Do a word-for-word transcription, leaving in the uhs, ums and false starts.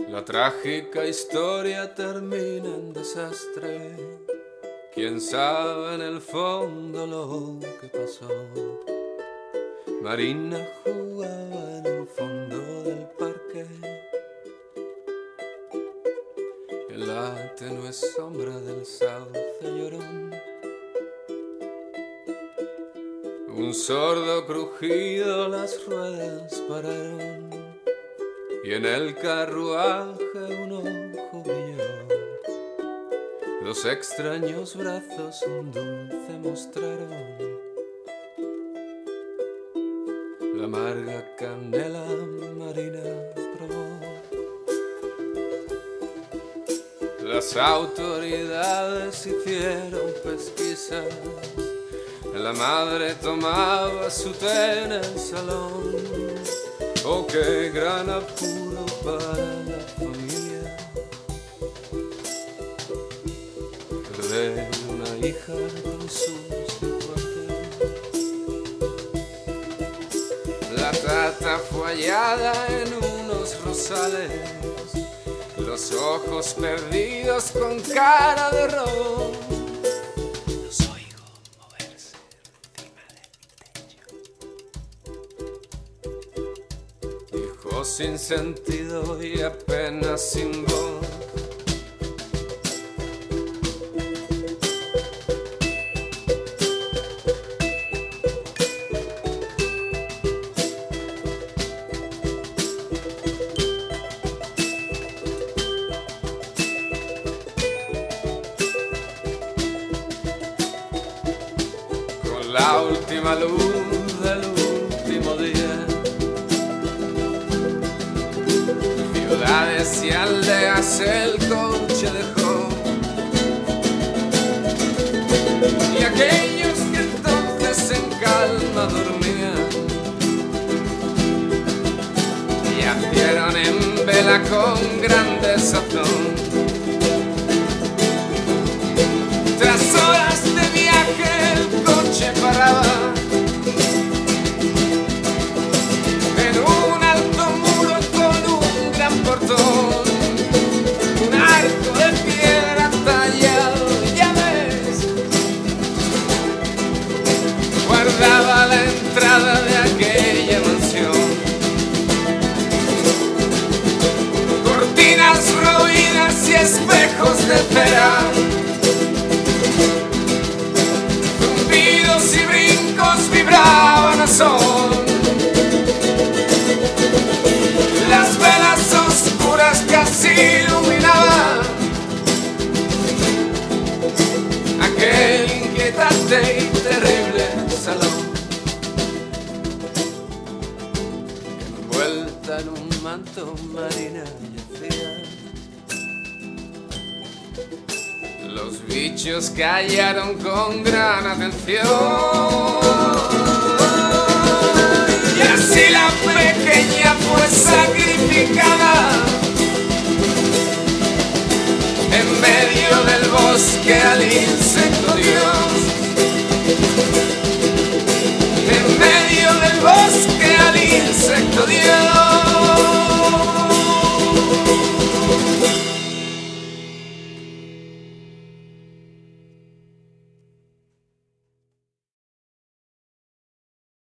La trágica historia termina en desastre. Quién sabe en el fondo lo que pasó. Marina jugaba en el fondo del parque, en la tenue sombra del sauce llorón. Un sordo crujido las ruedas pararon, y en el carruaje un ojo brilló. Dos extraños brazos un dulce mostraron, la amarga canela Marina probó. Las autoridades hicieron pesquisas, la madre tomaba su té en el salón. Oh, qué gran apuro para la familia, perder una hija con sus cincuenta. La tata fue hallada en unos rosales, los ojos perdidos con cara de robo. Los oigo moverse encima de mi techo. Dijo sin sentido y apenas sin voz. La última luz del último día, ciudades y aldeas el coche dejó, y aquellos que entonces en calma dormían yacieron en vela con gran desazón. Tras horas de viaje el coche paraba en un alto muro con un gran portón, un arco de piedra tallado de llaves guardaba la entrada de aquella mansión. Cortinas roídas y espejos de cera, zumbidos y brincos vibraban a son. Las velas oscuras casi iluminaban aquel inquietante y terrible salón. Envuelta en un manto Marina yacía, los bichos callaron con gran atención, y así la pequeña fue sacrificada en medio del bosque al insecto Dios. En medio del bosque al insecto Dios.